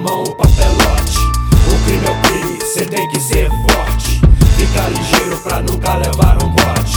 mão o papelote. O crime é o crime, cê tem que ser forte. Fica ligeiro pra nunca levar um bote.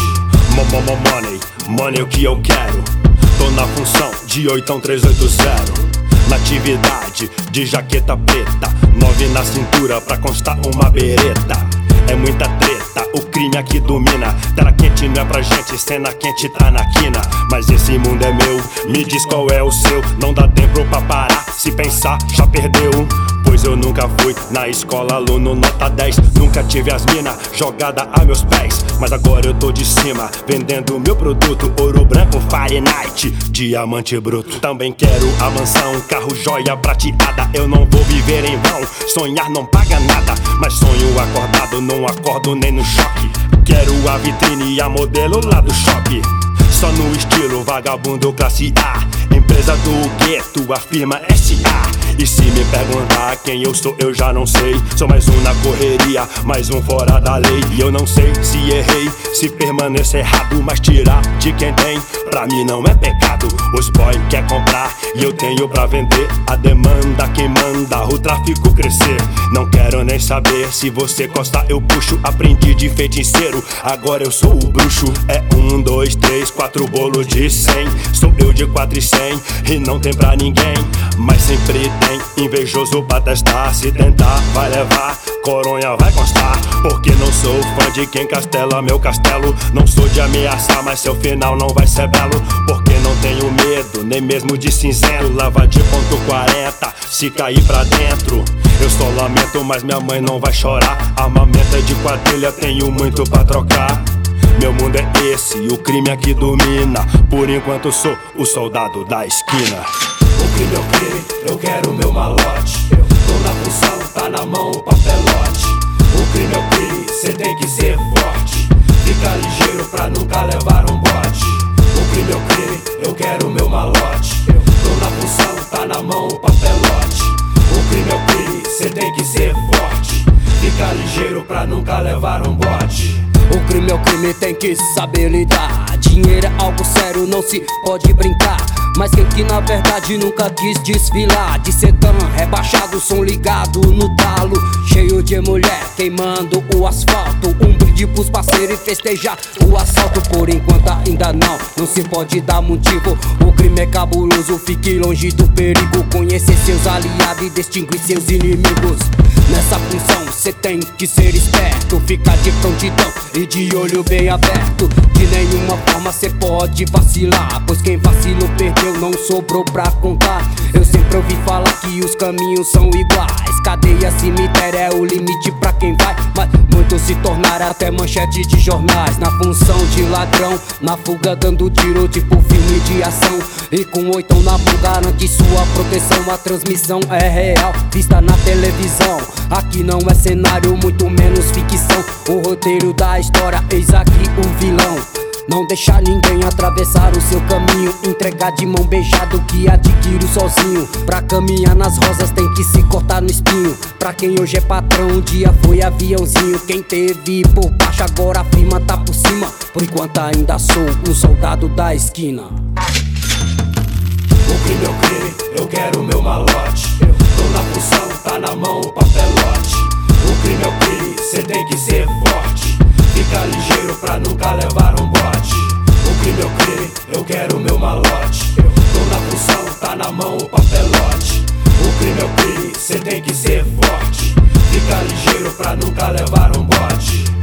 Money, money é o que eu quero. Tô na função de 81380. Na atividade de jaqueta preta, 9 na cintura pra constar uma bereta. É muita treta, o crime aqui domina. Tela quente não é pra gente, cena quente tá na quina. Mas esse mundo é meu, me diz qual é o seu. Não dá tempo pra parar, se pensar já perdeu. Pois eu nunca fui na escola aluno nota 10. Nunca tive as mina jogada a meus pés. Mas agora eu tô de cima, vendendo meu produto. Ouro branco, Fahrenheit, diamante bruto. Também quero a mansão, carro, joia prateada. Eu não vou viver em vão, sonhar não paga nada. Mas sonho acordado, não acordo nem no choque. Quero a vitrine e a modelo lá do shopping. Só no estilo vagabundo classe A. Empresa do gueto, a firma SA. E se me perguntar quem eu sou, eu já não sei. Sou mais um na correria, mais um fora da lei. E eu não sei se errei, se permaneço errado. Mas tirar de quem tem, pra mim não é pecado. Os boy quer comprar e eu tenho pra vender. A demanda quem manda, o tráfico crescer. Não quero nem saber, se você costa eu puxo. Aprendi de feiticeiro, agora eu sou o bruxo. É 1, 2, 3, 4 bolo de 100. Sou eu de 4 e 100 e não tem pra ninguém. Mas sempre tem invejoso pra testar. Se tentar vai levar, coronha vai constar. Porque não sou fã de quem castela meu castelo. Não sou de ameaçar, mas seu final não vai ser belo. Porque não tenho medo, nem mesmo de cinzento. Lava de ponto 40, se cair pra dentro. Eu só lamento, mas minha mãe não vai chorar. Armamento é de quadrilha, tenho muito pra trocar. Meu mundo é esse, o crime aqui domina. Por enquanto sou o soldado da esquina. O crime é o crime, eu quero meu malote. Tô na função, tá na mão o papelote. O crime é o crime, cê tem que ser forte. Fica ligeiro pra nunca levar um bote. O crime é o crime, eu quero meu malote. Tô na função, tá na mão o papelote. O crime é o crime, cê tem que ser forte. Fica ligeiro pra nunca levar um bote. O crime é o crime, tem que saber lidar. Dinheiro é algo sério, não se pode brincar. Mas quem que na verdade nunca quis desfilar de sedã, rebaixado, som ligado no talo, cheio de mulher queimando o asfalto. Um brinde pros parceiros e festejar o assalto. Por enquanto ainda não se pode dar motivo. O crime é cabuloso, fique longe do perigo. Conhecer seus aliados e distinguir seus inimigos. Nessa função cê tem que ser esperto. Ficar de prontidão e de olho bem aberto. De nenhuma forma cê pode vacilar, pois quem vacilou perdeu, não sobrou pra contar. Eu sempre ouvi falar que os caminhos são iguais. Cadeia, cemitério é o limite pra quem vai. Mas muitos se tornaram até manchete de jornais. Na função de ladrão, na fuga dando tiro tipo filme de ação. E com 8 na mão garante sua proteção. A transmissão é real, vista na televisão. Aqui não é cenário, muito menos ficção. O roteiro da história, eis aqui o vilão. Não deixar ninguém atravessar o seu caminho. Entregar de mão beijada o que adquiro sozinho. Pra caminhar nas rosas tem que se cortar no espinho. Pra quem hoje é patrão, um dia foi aviãozinho. Quem teve por baixo agora a firma tá por cima. Por enquanto ainda sou um soldado da esquina. O crime é o crime, eu quero meu malote. Tô na função, tá na mão o papelote. O crime é o crime, cê tem que ser forte. Fica ligeiro pra nunca levar um bote. O crime é o crime, eu quero meu malote. Tô na função, tá na mão o papelote. O crime é o crime, cê tem que ser forte. Fica ligeiro pra nunca levar um bote.